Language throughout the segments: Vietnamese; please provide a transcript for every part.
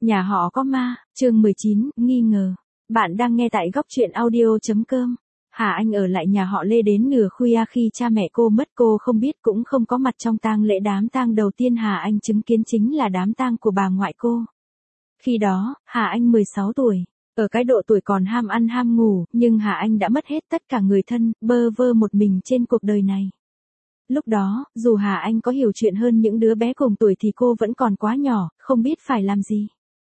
Nhà họ có ma, chương 19, nghi ngờ. Bạn đang nghe tại góc truyện audio.com. Hà Anh ở lại nhà họ Lê đến nửa khuya khi cha mẹ cô mất, cô không biết cũng không có mặt trong tang lễ. Đám tang đầu tiên Hà Anh chứng kiến chính là đám tang của bà ngoại cô. Khi đó, Hà Anh 16 tuổi. Ở cái độ tuổi còn ham ăn ham ngủ, nhưng Hà Anh đã mất hết tất cả người thân, bơ vơ một mình trên cuộc đời này. Lúc đó, dù Hà Anh có hiểu chuyện hơn những đứa bé cùng tuổi thì cô vẫn còn quá nhỏ, không biết phải làm gì.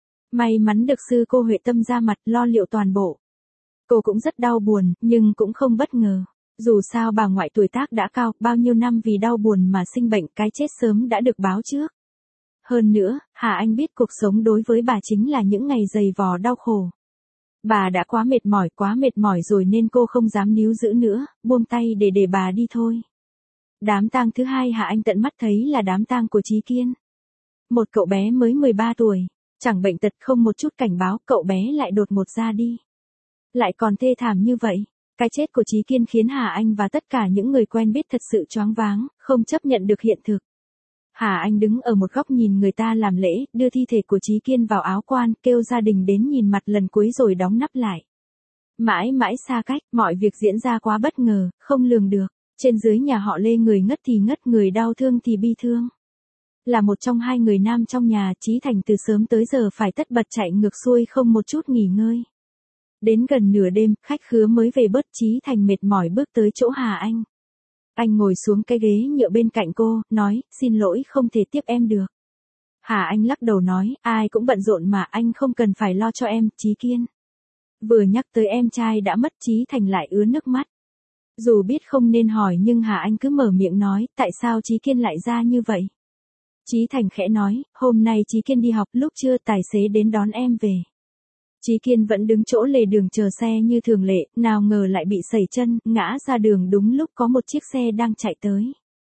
May mắn được sư cô Huệ Tâm ra mặt lo liệu toàn bộ. Cô cũng rất đau buồn, nhưng cũng không bất ngờ. Dù sao bà ngoại tuổi tác đã cao, bao nhiêu năm vì đau buồn mà sinh bệnh, cái chết sớm đã được báo trước. Hơn nữa, Hà Anh biết cuộc sống đối với bà chính là những ngày dày vò đau khổ. Bà đã quá mệt mỏi rồi nên cô không dám níu giữ nữa, buông tay để bà đi thôi. Đám tang thứ hai Hà Anh tận mắt thấy là đám tang của Chí Kiên. Một cậu bé mới 13 tuổi, chẳng bệnh tật không một chút cảnh báo, cậu bé lại đột ngột ra đi. Lại còn thê thảm như vậy. Cái chết của Chí Kiên khiến Hà Anh và tất cả những người quen biết thật sự choáng váng, không chấp nhận được hiện thực. Hà Anh đứng ở một góc nhìn người ta làm lễ, đưa thi thể của Chí Kiên vào áo quan, kêu gia đình đến nhìn mặt lần cuối rồi đóng nắp lại. Mãi mãi xa cách, mọi việc diễn ra quá bất ngờ, không lường được. Trên dưới nhà họ Lê người ngất thì ngất, người đau thương thì bi thương. Là một trong hai người nam trong nhà, Chí Thành từ sớm tới giờ phải tất bật chạy ngược xuôi không một chút nghỉ ngơi. Đến gần nửa đêm, khách khứa mới về bớt, Chí Thành mệt mỏi bước tới chỗ Hà Anh. Anh ngồi xuống cái ghế nhựa bên cạnh cô, nói, xin lỗi không thể tiếp em được. Hà Anh lắc đầu nói, ai cũng bận rộn mà, anh không cần phải lo cho em, Chí Kiên. Vừa nhắc tới em trai đã mất, Chí Thành lại ứa nước mắt. Dù biết không nên hỏi nhưng Hà Anh cứ mở miệng nói, tại sao Chí Kiên lại ra như vậy? Chí Thành khẽ nói, hôm nay Chí Kiên đi học, lúc trưa tài xế đến đón em về. Chí Kiên vẫn đứng chỗ lề đường chờ xe như thường lệ, nào ngờ lại bị sẩy chân, ngã ra đường đúng lúc có một chiếc xe đang chạy tới.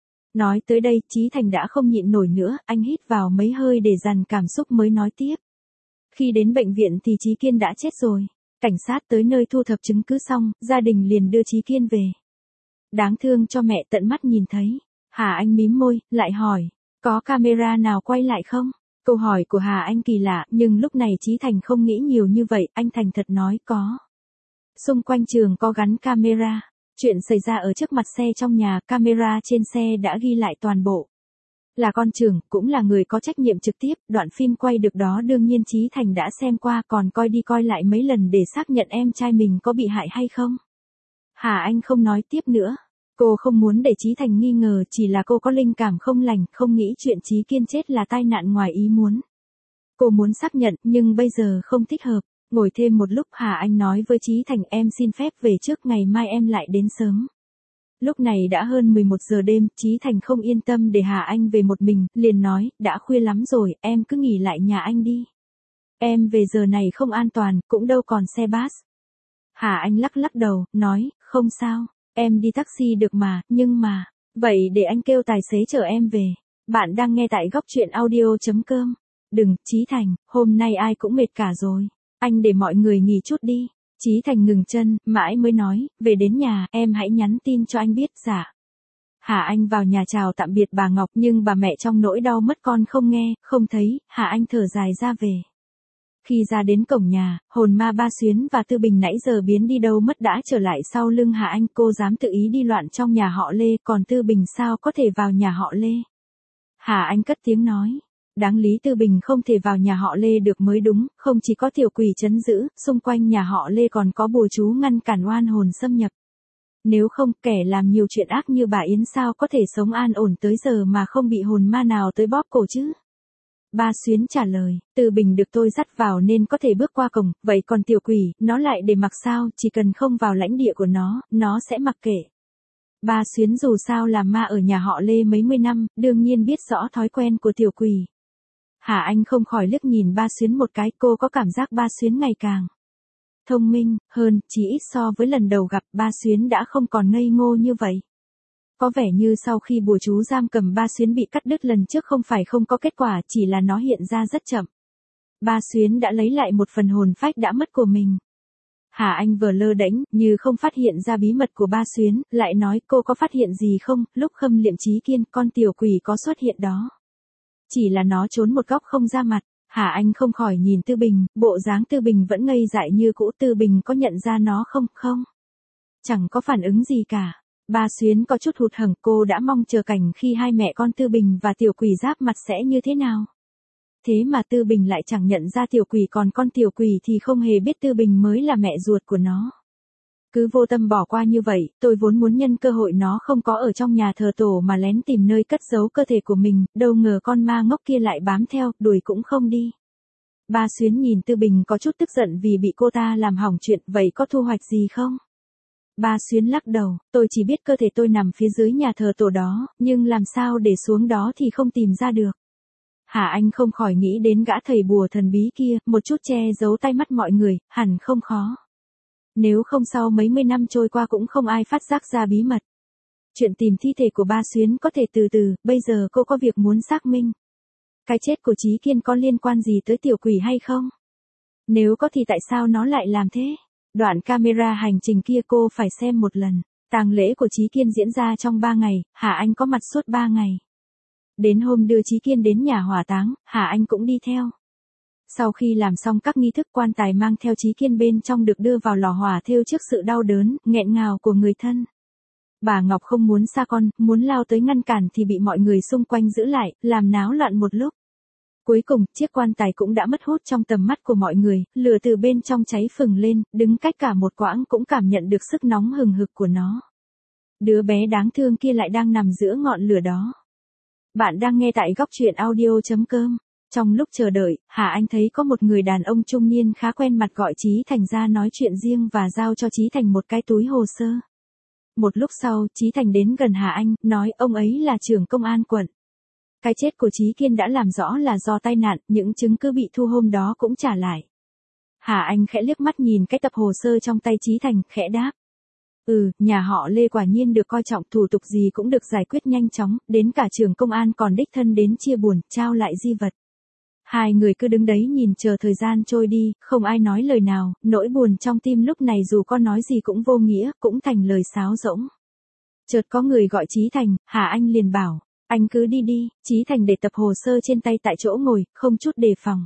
Nói tới đây, Chí Thành đã không nhịn nổi nữa, anh hít vào mấy hơi để dằn cảm xúc mới nói tiếp. Khi đến bệnh viện thì Chí Kiên đã chết rồi. Cảnh sát tới nơi thu thập chứng cứ xong, gia đình liền đưa Chí Kiên về. Đáng thương cho mẹ tận mắt nhìn thấy. Hà Anh mím môi, lại hỏi, có camera nào quay lại không? Câu hỏi của Hà Anh kỳ lạ, nhưng lúc này Chí Thành không nghĩ nhiều như vậy, anh thành thật nói có. Xung quanh trường có gắn camera. Chuyện xảy ra ở trước mặt xe trong nhà, camera trên xe đã ghi lại toàn bộ. Là con trưởng, cũng là người có trách nhiệm trực tiếp, đoạn phim quay được đó đương nhiên Chí Thành đã xem qua, còn coi đi coi lại mấy lần để xác nhận em trai mình có bị hại hay không. Hà Anh không nói tiếp nữa. Cô không muốn để Chí Thành nghi ngờ, chỉ là cô có linh cảm không lành, không nghĩ chuyện Chí Kiên chết là tai nạn ngoài ý muốn. Cô muốn xác nhận, nhưng bây giờ không thích hợp. Ngồi thêm một lúc Hà Anh nói với Chí Thành, em xin phép về trước, ngày mai em lại đến sớm. Lúc này đã hơn 11 giờ đêm, Chí Thành không yên tâm để Hà Anh về một mình, liền nói, đã khuya lắm rồi, em cứ nghỉ lại nhà anh đi. Em về giờ này không an toàn, cũng đâu còn xe bus. Hà Anh lắc đầu, nói, không sao, em đi taxi được mà, nhưng mà, vậy để anh kêu tài xế chở em về. Bạn đang nghe tại góc truyện audio.com. Đừng, Chí Thành, hôm nay ai cũng mệt cả rồi. Anh để mọi người nghỉ chút đi. Chí Thành ngừng chân, mãi mới nói, về đến nhà, em hãy nhắn tin cho anh biết, dạ. Hà Anh vào nhà chào tạm biệt bà Ngọc, nhưng bà mẹ trong nỗi đau mất con không nghe, không thấy, Hà Anh thở dài ra về. Khi ra đến cổng nhà, hồn ma Ba Xuyến và Tư Bình nãy giờ biến đi đâu mất đã trở lại sau lưng Hà Anh, cô dám tự ý đi loạn trong nhà họ Lê, còn Tư Bình sao có thể vào nhà họ Lê? Hà Anh cất tiếng nói. Đáng lý Tư Bình không thể vào nhà họ Lê được mới đúng, không chỉ có tiểu quỷ trấn giữ, xung quanh nhà họ Lê còn có bùa chú ngăn cản oan hồn xâm nhập. Nếu không, kẻ làm nhiều chuyện ác như bà Yến sao có thể sống an ổn tới giờ mà không bị hồn ma nào tới bóp cổ chứ? Ba Xuyến trả lời, Tư Bình được tôi dắt vào nên có thể bước qua cổng, vậy còn tiểu quỷ, nó lại để mặc sao, chỉ cần không vào lãnh địa của nó sẽ mặc kệ. Ba Xuyến dù sao làm ma ở nhà họ Lê mấy mươi năm, đương nhiên biết rõ thói quen của tiểu quỷ. Hà Anh không khỏi liếc nhìn Ba Xuyến một cái, cô có cảm giác Ba Xuyến ngày càng thông minh hơn, chỉ ít so với lần đầu gặp, Ba Xuyến đã không còn ngây ngô như vậy. Có vẻ như sau khi bùa chú giam cầm Ba Xuyến bị cắt đứt lần trước không phải không có kết quả, chỉ là nó hiện ra rất chậm. Ba Xuyến đã lấy lại một phần hồn phách đã mất của mình. Hà Anh vừa lơ đễnh, như không phát hiện ra bí mật của Ba Xuyến, lại nói, cô có phát hiện gì không, lúc khâm liệm Chí Kiên, con tiểu quỷ có xuất hiện đó. Chỉ là nó trốn một góc không ra mặt. Hà Anh không khỏi nhìn Tư Bình, bộ dáng Tư Bình vẫn ngây dại như cũ. Tư Bình có nhận ra nó không? Không. Chẳng có phản ứng gì cả. Ba Xuyến có chút hụt hẫng, cô đã mong chờ cảnh khi hai mẹ con Tư Bình và Tiểu Quỷ giáp mặt sẽ như thế nào. Thế mà Tư Bình lại chẳng nhận ra Tiểu Quỷ, còn con Tiểu Quỷ thì không hề biết Tư Bình mới là mẹ ruột của nó. Cứ vô tâm bỏ qua như vậy, tôi vốn muốn nhân cơ hội nó không có ở trong nhà thờ tổ mà lén tìm nơi cất giấu cơ thể của mình, đâu ngờ con ma ngốc kia lại bám theo, đuổi cũng không đi. Ba Xuyến nhìn Tư Bình có chút tức giận vì bị cô ta làm hỏng chuyện, vậy có thu hoạch gì không? Ba Xuyến lắc đầu, tôi chỉ biết cơ thể tôi nằm phía dưới nhà thờ tổ đó, nhưng làm sao để xuống đó thì không tìm ra được. Hà Anh không khỏi nghĩ đến gã thầy bùa thần bí kia, một chút che giấu tai mắt mọi người, hẳn không khó. Nếu không sau mấy mươi năm trôi qua cũng không ai phát giác ra bí mật. Chuyện tìm thi thể của Ba Xuyến có thể từ từ, bây giờ cô có việc muốn xác minh. Cái chết của Chí Kiên có liên quan gì tới Tiểu Quỷ hay không? Nếu có thì tại sao nó lại làm thế? Đoạn camera hành trình kia cô phải xem một lần. Tang lễ của Chí Kiên diễn ra trong 3 ngày, Hà Anh có mặt suốt 3 ngày. Đến hôm đưa Chí Kiên đến nhà hỏa táng, Hà Anh cũng đi theo. Sau khi làm xong các nghi thức, quan tài mang theo Chí Kiên bên trong được đưa vào lò hỏa thiêu trước sự đau đớn, nghẹn ngào của người thân. Bà Ngọc không muốn xa con, muốn lao tới ngăn cản thì bị mọi người xung quanh giữ lại, làm náo loạn một lúc. Cuối cùng, chiếc quan tài cũng đã mất hút trong tầm mắt của mọi người, lửa từ bên trong cháy phừng lên, đứng cách cả một quãng cũng cảm nhận được sức nóng hừng hực của nó. Đứa bé đáng thương kia lại đang nằm giữa ngọn lửa đó. Bạn đang nghe tại góc truyện audio.com. Trong lúc chờ đợi, Hà Anh thấy có một người đàn ông trung niên khá quen mặt gọi Chí Thành ra nói chuyện riêng và giao cho Chí Thành một cái túi hồ sơ. Một lúc sau, Chí Thành đến gần Hà Anh, nói ông ấy là trưởng công an quận. Cái chết của Chí Kiên đã làm rõ là do tai nạn, những chứng cứ bị thu hôm đó cũng trả lại. Hà Anh khẽ liếc mắt nhìn cái tập hồ sơ trong tay Chí Thành, khẽ đáp. Nhà họ Lê quả nhiên được coi trọng, thủ tục gì cũng được giải quyết nhanh chóng, đến cả trưởng công an còn đích thân đến chia buồn, trao lại di vật. Hai người cứ đứng đấy nhìn chờ thời gian trôi đi, không ai nói lời nào, nỗi buồn trong tim lúc này dù có nói gì cũng vô nghĩa, cũng thành lời sáo rỗng. Chợt có người gọi Chí Thành, Hà Anh liền bảo, anh cứ đi đi. Chí Thành để tập hồ sơ trên tay tại chỗ ngồi, không chút đề phòng.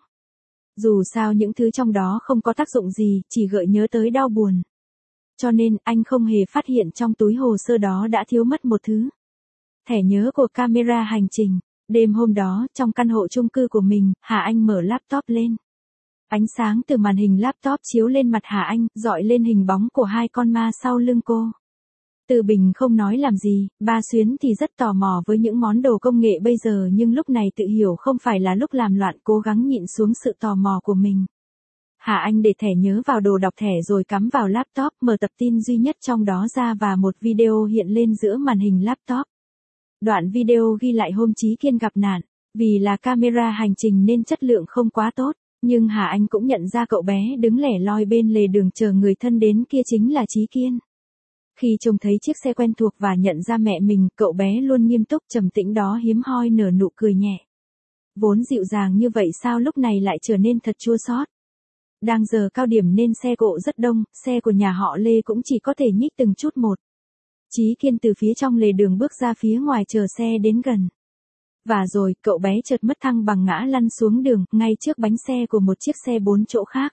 Dù sao những thứ trong đó không có tác dụng gì, chỉ gợi nhớ tới đau buồn. Cho nên, anh không hề phát hiện trong túi hồ sơ đó đã thiếu mất một thứ. Thẻ nhớ của camera hành trình. Đêm hôm đó, trong căn hộ chung cư của mình, Hà Anh mở laptop lên. Ánh sáng từ màn hình laptop chiếu lên mặt Hà Anh, dọi lên hình bóng của hai con ma sau lưng cô. Từ Bình không nói làm gì, Ba Xuyến thì rất tò mò với những món đồ công nghệ bây giờ, nhưng lúc này tự hiểu không phải là lúc làm loạn, cố gắng nhịn xuống sự tò mò của mình. Hà Anh để thẻ nhớ vào đồ đọc thẻ rồi cắm vào laptop, mở tập tin duy nhất trong đó ra và một video hiện lên giữa màn hình laptop. Đoạn video ghi lại hôm Chí Kiên gặp nạn, vì là camera hành trình nên chất lượng không quá tốt, nhưng Hà Anh cũng nhận ra cậu bé đứng lẻ loi bên lề đường chờ người thân đến kia chính là Chí Kiên. Khi trông thấy chiếc xe quen thuộc và nhận ra mẹ mình, cậu bé luôn nghiêm túc trầm tĩnh đó hiếm hoi nở nụ cười nhẹ. Vốn dịu dàng như vậy sao lúc này lại trở nên thật chua xót. Đang giờ cao điểm nên xe cộ rất đông, xe của nhà họ Lê cũng chỉ có thể nhích từng chút một. Chí Kiên từ phía trong lề đường bước ra phía ngoài chờ xe đến gần. Và rồi, cậu bé chợt mất thăng bằng ngã lăn xuống đường, ngay trước bánh xe của một chiếc xe 4 chỗ khác.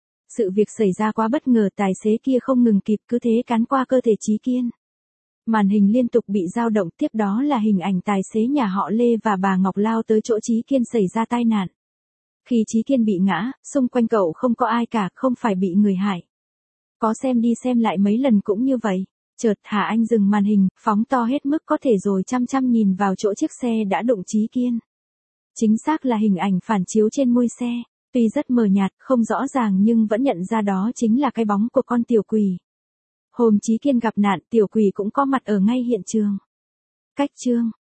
Sự việc xảy ra quá bất ngờ, tài xế kia không ngừng kịp, cứ thế cán qua cơ thể Chí Kiên. Màn hình liên tục bị dao động, tiếp đó là hình ảnh tài xế nhà họ Lê và bà Ngọc lao tới chỗ Chí Kiên xảy ra tai nạn. Khi Chí Kiên bị ngã, xung quanh cậu không có ai cả, không phải bị người hại. Có xem đi xem lại mấy lần cũng như vậy. Chợt Hà Anh dừng màn hình, phóng to hết mức có thể rồi chăm chăm nhìn vào chỗ chiếc xe đã đụng Chí Kiên. Chính xác là hình ảnh phản chiếu trên mui xe. Tuy rất mờ nhạt, không rõ ràng nhưng vẫn nhận ra đó chính là cái bóng của con Tiểu Quỷ. Hôm Chí Kiên gặp nạn, Tiểu Quỷ cũng có mặt ở ngay hiện trường. Cách chương